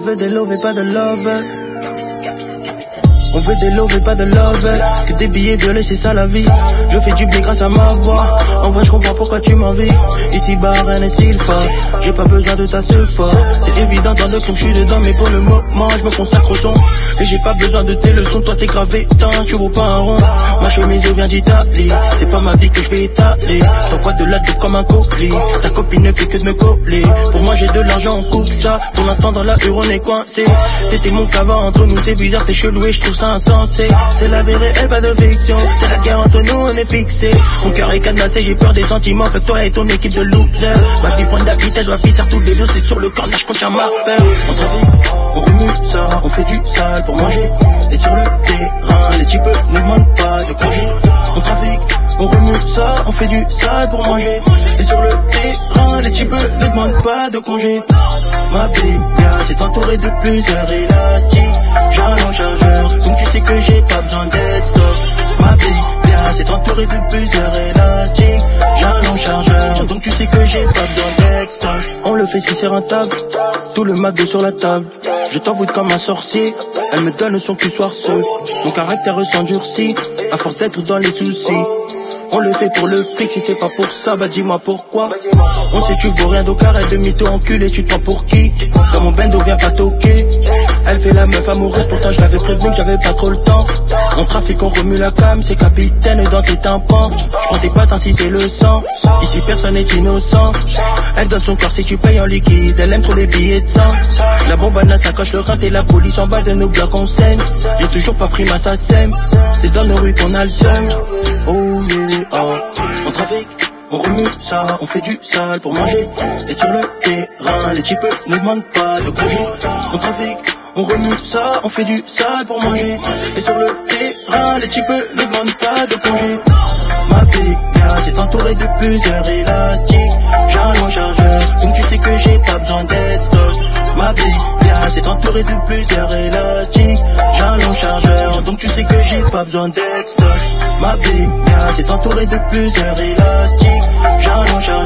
veut des love et pas de love. On veut des love et pas de love. Que des billets violets, c'est ça la vie. Je fais du bien grâce à ma voix. En vrai je comprends pourquoi tu m'envies. Ici bas rien n'est si fort. J'ai pas besoin de ta seule fort. C'est évident dans le crime je suis dedans. Mais pour le moment je me consacre au son. Et j'ai pas besoin de tes leçons. Toi t'es gravé tant, tu vaux pas un rond. Ma chemise vient d'Italie. C'est pas ma vie que je vais étaler. T'envoies de la dope comme un colis. Ta copine ne fait que de me coller. Pour moi j'ai de l'argent, on coupe ça. Pour l'instant dans la rue on est coincé. T'étais mon cava entre nous, c'est bizarre, t'es chelou et je trouve ça insensé. C'est la vie réelle, pas de fiction. C'est la guerre entre nous, on est fixé. Mon cœur est cadenassé, j'ai peur des sentiments. Fait que toi et ton équipe de losers. Ma vie prend de la vitesse, je vois pisser tous les deux. C'est sur le cornage qu'on tient ma peur. On trafique, on remue ça, on fait du sale pour manger. Et sur le terrain, les types ne demandent pas de congé. On trafique, on remue ça, on fait du sale pour manger. Et sur le terrain, les types ne demandent pas de congé. Ma bébé, c'est entouré de plusieurs élastiques. J'ai un long chargeur, donc tu sais que j'ai pas besoin d'être stop. Ma bébé, c'est entouré de plusieurs élastiques. J'ai un long chargeur, donc tu sais que j'ai pas besoin d'être stop. On le fait si c'est rentable, tout le McDo sur la table. Je t'envoûte comme un sorcier, elle me donne son cul soir seul. Mon caractère s'endurcit, à force d'être dans les soucis. On le fait pour le fric, si c'est pas pour ça, bah dis-moi pourquoi. On sait tu vaux rien d'au carré de mytho enculé, tu te prends pour qui? Dans mon bendo viens pas toquer. Elle fait la meuf amoureuse, pourtant je l'avais prévenu que j'avais pas trop le temps. On trafic, on remue la cam, c'est capitaine dans tes tympans. J'prends tes pattes ainsi t'es le sang. Ici personne n'est innocent. Elle donne son corps si tu payes en liquide, elle aime trop les billets de sang. La bombe à la sacoche, le rein et la police en bas de nos blocs on saigne. J'ai toujours pas pris ma SACEM, c'est dans nos rues qu'on a le seum. Oh yeah. On trafique, on remue ça, on fait du sale pour manger. Et sur le terrain, les types ne demandent pas de congé. On trafique, on remue ça, on fait du sale pour manger. Et sur le terrain, les types ne demandent pas de congé. Ma bébé, c'est entouré de plusieurs élastiques. J'ai un long chargeur, donc tu sais que j'ai pas besoin d'être stop. Ma bébé, c'est entouré de plusieurs élastiques. J'ai un long chargeur, donc tu sais que j'ai pas besoin d'être stop. Ma bébé, c'est entouré de plusieurs élastiques. J'ai un long chargeur.